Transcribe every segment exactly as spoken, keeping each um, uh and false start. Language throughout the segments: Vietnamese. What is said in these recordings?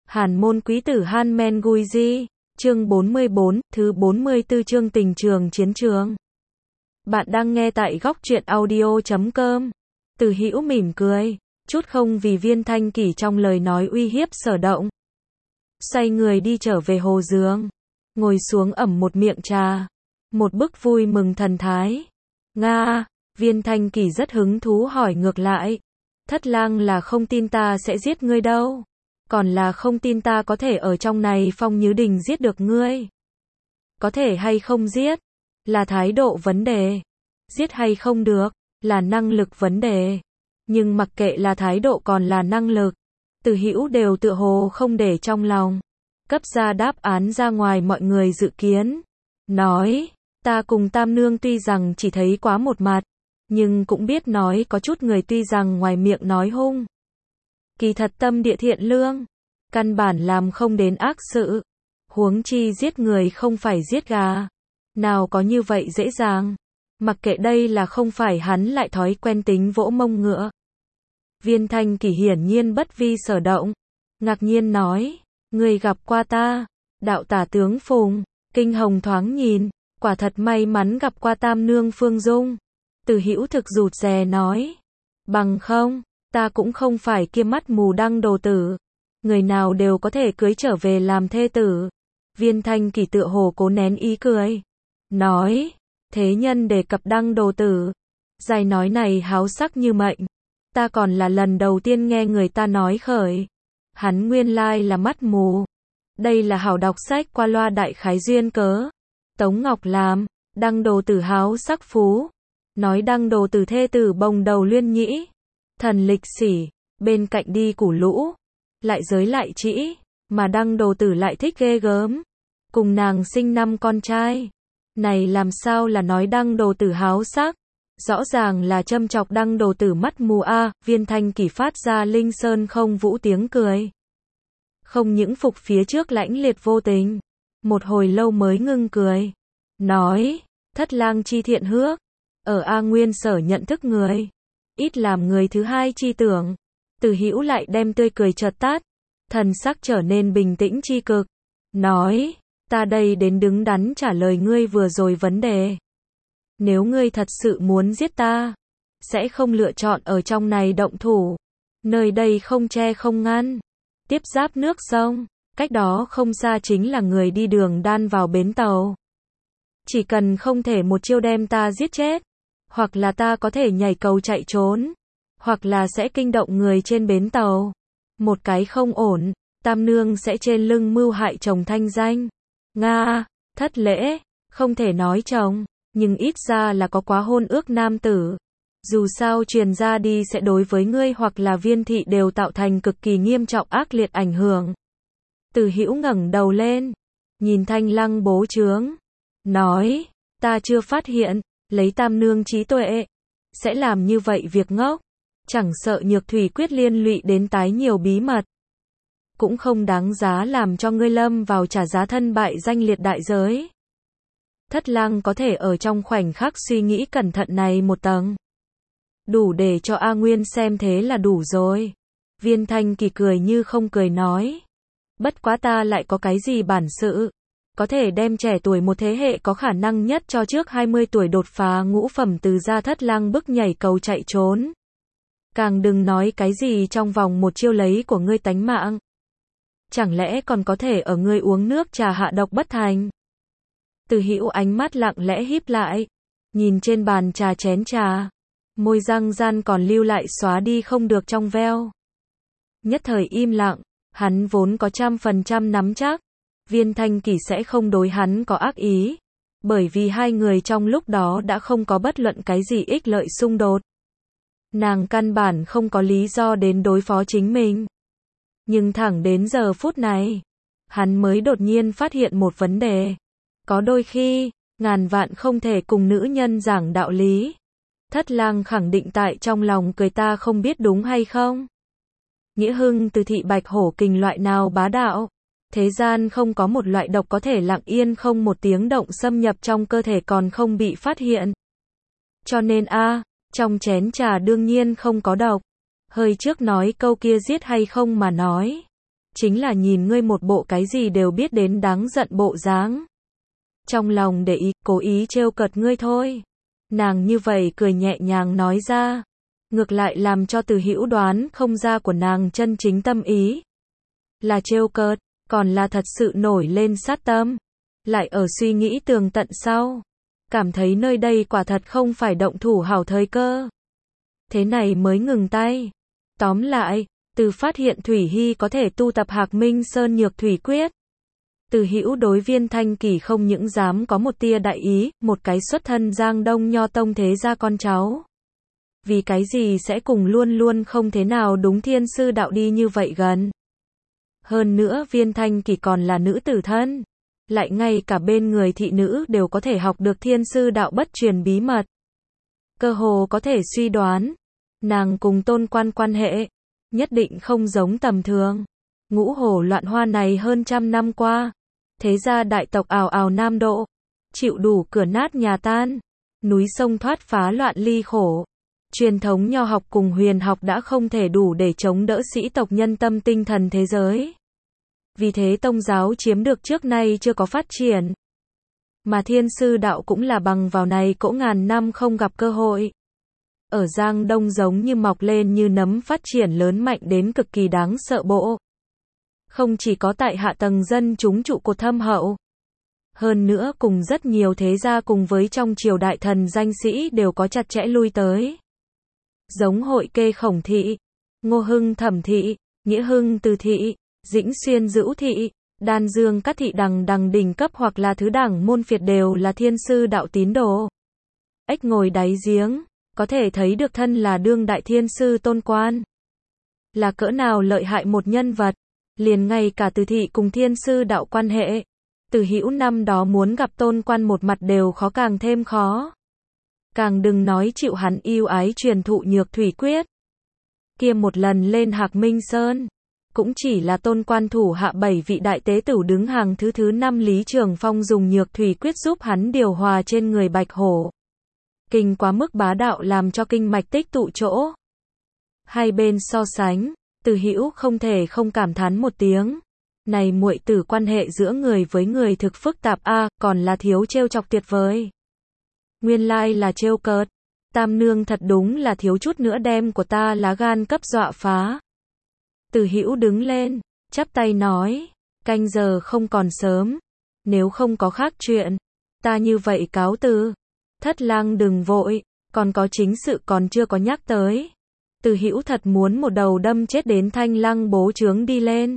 Hàn môn quý tử Han Men Gui Di, chương bốn mươi bốn, thứ bốn mươi tư chương tình trường chiến trường. Bạn đang nghe tại góc truyện audio chấm com. Từ Hữu mỉm cười, chút không vì Viên Thanh Kỷ trong lời nói uy hiếp Sở Động. Xoay người đi trở về hồ giường, ngồi xuống ẩm một miệng trà, một bức vui mừng thần thái. Nga, Viên Thanh Kỷ rất hứng thú hỏi ngược lại. Thất lang là không tin ta sẽ giết ngươi đâu, còn là không tin ta có thể ở trong này Phong Nhứ Đình giết được ngươi. Có thể hay không giết, là thái độ vấn đề. Giết hay không được, là năng lực vấn đề. Nhưng mặc kệ là thái độ còn là năng lực, Từ Hữu đều tựa hồ không để trong lòng. Cấp ra đáp án ra ngoài mọi người dự kiến. Nói, ta cùng Tam Nương tuy rằng chỉ thấy quá một mặt, nhưng cũng biết nói có chút người tuy rằng ngoài miệng nói hung, kỳ thật tâm địa thiện lương, căn bản làm không đến ác sự. Huống chi giết người không phải giết gà, nào có như vậy dễ dàng. Mặc kệ đây là không phải hắn lại thói quen tính vỗ mông ngựa. Viên Thanh Kỷ hiển nhiên bất vi sở động, ngạc nhiên nói, người gặp qua ta, đạo tả tướng Phùng. Kinh Hồng thoáng nhìn, quả thật may mắn gặp qua Tam Nương Phương Dung. Từ Hữu thực rụt rè nói, bằng không, ta cũng không phải kia mắt mù đăng đồ tử, người nào đều có thể cưới trở về làm thê tử. Viên Thanh Kỷ tựa hồ cố nén ý cười, nói, thế nhân đề cập đăng đồ tử, giai nói này háo sắc như mệnh, ta còn là lần đầu tiên nghe người ta nói khởi. Hắn nguyên lai là mắt mù, đây là hảo đọc sách qua loa đại khái duyên cớ. Tống Ngọc làm, đăng đồ tử háo sắc phú, nói đăng đồ tử thê tử bồng đầu Luyên Nhĩ, thần lịch sỉ, bên cạnh đi củ lũ, lại giới lại trĩ, mà đăng đồ tử lại thích ghê gớm, cùng nàng sinh năm con trai. Này làm sao là nói đăng đồ tử háo sắc, rõ ràng là châm chọc đăng đồ tử mắt mù a. À. Viên Thanh Kỷ phát ra linh sơn không vũ tiếng cười, không những phục phía trước lãnh liệt vô tình, một hồi lâu mới ngưng cười, nói, thất lang chi thiện hước, ở A Nguyên sở nhận thức người, ít làm người thứ hai chi tưởng. Từ Hữu lại đem tươi cười chợt tắt, thần sắc trở nên bình tĩnh chi cực, nói, ta đây đến đứng đắn trả lời ngươi vừa rồi vấn đề. Nếu ngươi thật sự muốn giết ta, sẽ không lựa chọn ở trong này động thủ, nơi đây không che không ngăn, tiếp giáp nước sông, cách đó không xa chính là người đi đường đan vào bến tàu. Chỉ cần không thể một chiêu đem ta giết chết, hoặc là ta có thể nhảy cầu chạy trốn, hoặc là sẽ kinh động người trên bến tàu. Một cái không ổn, Tam Nương sẽ trên lưng mưu hại chồng thanh danh. Nga, thất lễ, không thể nói chồng, nhưng ít ra là có quá hôn ước nam tử. Dù sao truyền ra đi sẽ đối với ngươi hoặc là Viên thị đều tạo thành cực kỳ nghiêm trọng ác liệt ảnh hưởng. Từ Hữu ngẩng đầu lên, nhìn Thanh Lăng bố trướng, nói, ta chưa phát hiện, lấy Tam Nương trí tuệ, sẽ làm như vậy việc ngốc, chẳng sợ Nhược Thủy quyết liên lụy đến tái nhiều bí mật, cũng không đáng giá làm cho ngươi lâm vào trả giá thân bại danh liệt đại giới. Thất lang có thể ở trong khoảnh khắc suy nghĩ cẩn thận này một tầng, đủ để cho A Nguyên xem thế là đủ rồi. Viên Thanh Kỷ cười như không cười nói, bất quá ta lại có cái gì bản sự, có thể đem trẻ tuổi một thế hệ có khả năng nhất cho trước hai mươi tuổi đột phá ngũ phẩm từ gia thất lang bức nhảy cầu chạy trốn. Càng đừng nói cái gì trong vòng một chiêu lấy của ngươi tánh mạng. Chẳng lẽ còn có thể ở ngươi uống nước trà hạ độc bất thành. Từ Hữu ánh mắt lặng lẽ híp lại, nhìn trên bàn trà chén trà, môi răng gian còn lưu lại xóa đi không được trong veo. Nhất thời im lặng, hắn vốn có trăm phần trăm nắm chắc, Viên Thanh Kỷ sẽ không đối hắn có ác ý, bởi vì hai người trong lúc đó đã không có bất luận cái gì ích lợi xung đột. Nàng căn bản không có lý do đến đối phó chính mình. Nhưng thẳng đến giờ phút này, hắn mới đột nhiên phát hiện một vấn đề. Có đôi khi, ngàn vạn không thể cùng nữ nhân giảng đạo lý. Thất lang khẳng định tại trong lòng cười ta không biết đúng hay không. Nghĩa hưng từ thị bạch hổ kình loại nào bá đạo. Thế gian không có một loại độc có thể lặng yên không một tiếng động xâm nhập trong cơ thể còn không bị phát hiện. Cho nên a, à, trong chén trà đương nhiên không có độc. Hơi trước nói câu kia giết hay không mà nói. chính là nhìn ngươi một bộ cái gì đều biết đến đáng giận bộ dáng. Trong lòng để ý, cố ý trêu cợt ngươi thôi. Nàng như vậy cười nhẹ nhàng nói ra, ngược lại làm cho Từ Hữu đoán không ra của nàng chân chính tâm ý. Là trêu cợt, còn là thật sự nổi lên sát tâm. Lại ở suy nghĩ tường tận sau, cảm thấy nơi đây quả thật không phải động thủ hảo thời cơ. Thế này mới ngừng tay. Tóm lại, từ phát hiện Thủy Hy có thể tu tập Hạc Minh Sơn Nhược Thủy Quyết, Từ Hữu đối Viên Thanh Kỳ không những dám có một tia đại ý, một cái xuất thân Giang Đông Nho Tông thế gia con cháu. Vì cái gì sẽ cùng luôn luôn không thế nào đúng thiên sư đạo đi như vậy gần. Hơn nữa Viên Thanh Kỳ còn là nữ tử thân. Lại ngay cả bên người thị nữ đều có thể học được thiên sư đạo bất truyền bí mật. Cơ hồ có thể suy đoán, nàng cùng Tôn Quan quan hệ, nhất định không giống tầm thường. Ngũ hổ loạn hoa này hơn trăm năm qua, thế gia đại tộc ào ào nam độ, chịu đủ cửa nát nhà tan, núi sông thoát phá loạn ly khổ. Truyền thống nho học cùng huyền học đã không thể đủ để chống đỡ sĩ tộc nhân tâm tinh thần thế giới. Vì thế tông giáo chiếm được trước nay chưa có phát triển. Mà thiên sư đạo cũng là bằng vào này cỗ ngàn năm không gặp cơ hội. Ở Giang Đông giống như mọc lên như nấm phát triển lớn mạnh đến cực kỳ đáng sợ bộ. Không chỉ có tại hạ tầng dân chúng trụ cột thâm hậu. Hơn nữa cùng rất nhiều thế gia cùng với trong triều đại thần danh sĩ đều có chặt chẽ lui tới. Giống Hội Kê Khổng Thị, Ngô Hưng Thẩm Thị, Nghĩa Hưng Từ Thị, Dĩnh Xuyên Dữu Thị, Đan Dương Cát Thị đằng đằng đỉnh cấp hoặc là thứ đẳng môn phiệt đều là thiên sư đạo tín đồ. Ếch ngồi đáy giếng, có thể thấy được thân là đương đại thiên sư Tôn Quan. Là cỡ nào lợi hại một nhân vật, liền ngay cả Từ Thị cùng thiên sư đạo quan hệ. Từ Hữu năm đó muốn gặp Tôn Quan một mặt đều khó càng thêm khó. Càng đừng nói chịu hắn yêu ái truyền thụ Nhược Thủy Quyết. Kia một lần lên Hạc Minh Sơn, cũng chỉ là Tôn Quan thủ hạ bảy vị đại tế tử đứng hàng thứ thứ năm Lý Trường Phong dùng Nhược Thủy Quyết giúp hắn điều hòa trên người Bạch Hổ. Kinh quá mức bá đạo làm cho kinh mạch tích tụ chỗ. Hai bên so sánh, Từ Hữu không thể không cảm thán một tiếng. Này muội tử quan hệ giữa người với người thực phức tạp a, à, còn là thiếu trêu chọc tuyệt vời. Nguyên lai là trêu cợt. Tam nương thật đúng là thiếu chút nữa đem của ta lá gan cấp dọa phá. Từ Hữu đứng lên, chắp tay nói, canh giờ không còn sớm, nếu không có khác chuyện, ta như vậy cáo từ. Thất lang đừng vội, còn có chính sự còn chưa có nhắc tới. Từ Hữu thật muốn một đầu đâm chết đến Thanh Lăng bố trướng đi lên.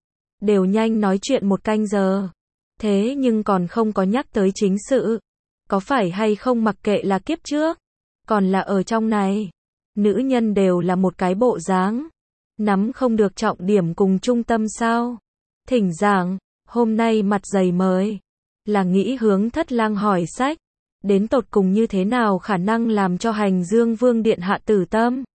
Đều nhanh nói chuyện một canh giờ, thế nhưng còn không có nhắc tới chính sự. Có phải hay không mặc kệ là kiếp trước, còn là ở trong này. Nữ nhân đều là một cái bộ dáng, nắm không được trọng điểm cùng trung tâm sao. Thỉnh giảng, hôm nay mặt dày mời, là nghĩ hướng Thất lang hỏi sách, đến tột cùng như thế nào khả năng làm cho Hành Dương Vương điện hạ tử tâm.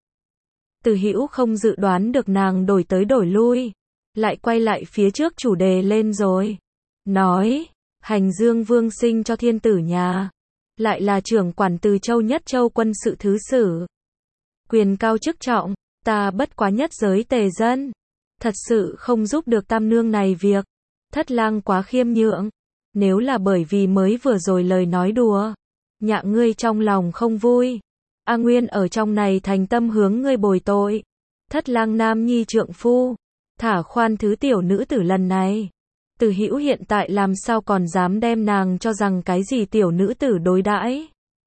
Từ Hữu không dự đoán được nàng đổi tới đổi lui, lại quay lại phía trước chủ đề lên rồi. Nói, Hành Dương Vương sinh cho thiên tử nhà, lại là trưởng quản Từ Châu Nhất Châu quân sự thứ sử. Quyền cao chức trọng, ta bất quá nhất giới tề dân. Thật sự không giúp được tam nương này việc. Thất lang quá khiêm nhượng. Nếu là bởi vì mới vừa rồi lời nói đùa, nhạ ngươi trong lòng không vui. A Nguyên ở trong này thành tâm hướng ngươi bồi tội. Thất lang nam nhi trượng phu, thả khoan thứ tiểu nữ tử lần này. Từ Hữu hiện tại làm sao còn dám đem nàng cho rằng cái gì tiểu nữ tử đối đãi.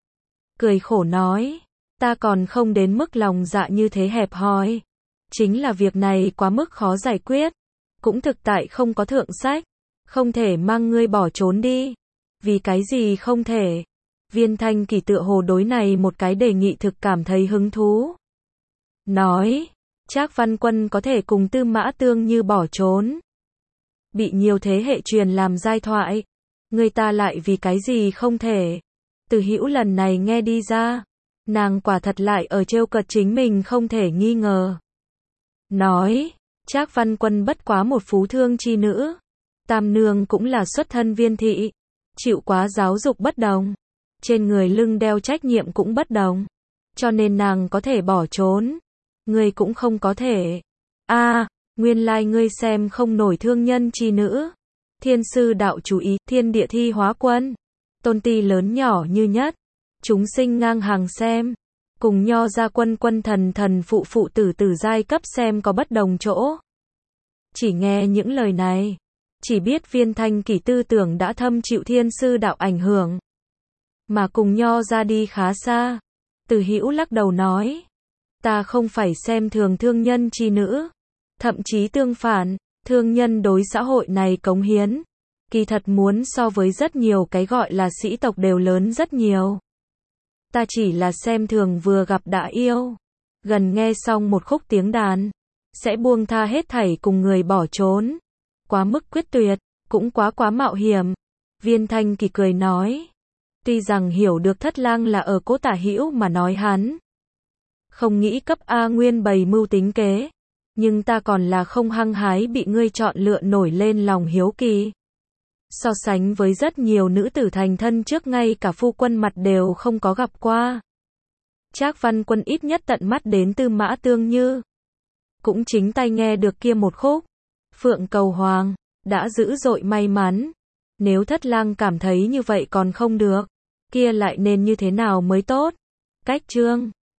Cười khổ nói, ta còn không đến mức lòng dạ như thế hẹp hòi. Chính là việc này quá mức khó giải quyết. Cũng thực tại không có thượng sách. Không thể mang ngươi bỏ trốn đi. Vì cái gì không thể? Viên Thanh Kỳ tựa hồ đối này một cái đề nghị thực cảm thấy hứng thú. Nói, Trác Văn Quân có thể cùng Tư Mã Tương Như bỏ trốn. Bị nhiều thế hệ truyền làm giai thoại. Người ta lại vì cái gì không thể? Từ Hữu lần này nghe đi ra, nàng quả thật lại ở trêu cợt chính mình không thể nghi ngờ. Nói, Trác Văn Quân bất quá một phú thương chi nữ. Tam nương cũng là xuất thân Viên thị, chịu quá giáo dục bất đồng, trên người lưng đeo trách nhiệm cũng bất đồng, cho nên nàng có thể bỏ trốn, ngươi cũng không có thể. A, à, Nguyên lai ngươi xem không nổi thương nhân chi nữ. Thiên sư đạo chú ý, thiên địa thi hóa quân. Tôn ti lớn nhỏ như nhất. Chúng sinh ngang hàng xem. Cùng nho ra quân quân thần thần phụ phụ tử tử giai cấp xem có bất đồng chỗ. Chỉ nghe những lời này. Chỉ biết Viên Thanh Kỳ tư tưởng đã thâm chịu thiên sư đạo ảnh hưởng. Mà cùng nho ra đi khá xa. Từ Hữu lắc đầu nói. Ta không phải xem thường thương nhân chi nữ. Thậm chí tương phản, thương nhân đối xã hội này cống hiến. Kỳ thật muốn so với rất nhiều cái gọi là sĩ tộc đều lớn rất nhiều. Ta chỉ là xem thường vừa gặp đã yêu. Gần nghe xong một khúc tiếng đàn. Sẽ buông tha hết thảy cùng người bỏ trốn. Quá mức quyết tuyệt, cũng quá quá mạo hiểm. Viên Thanh Kỳ cười nói. Tuy rằng hiểu được Thất Lang là ở Cố Tả Hữu mà nói hắn. Không nghĩ cấp A Nguyên bày mưu tính kế. Nhưng ta còn là không hăng hái bị ngươi chọn lựa nổi lên lòng hiếu kỳ. So sánh với rất nhiều nữ tử thành thân trước ngay cả phu quân mặt đều không có gặp qua. Trác Văn Quân ít nhất tận mắt đến Tư Mã Tương Như. Cũng chính tay nghe được kia một khúc. Phượng Cầu Hoàng, đã dữ dội may mắn. Nếu Thất Lang cảm thấy như vậy còn không được, kia lại nên như thế nào mới tốt? Cách chương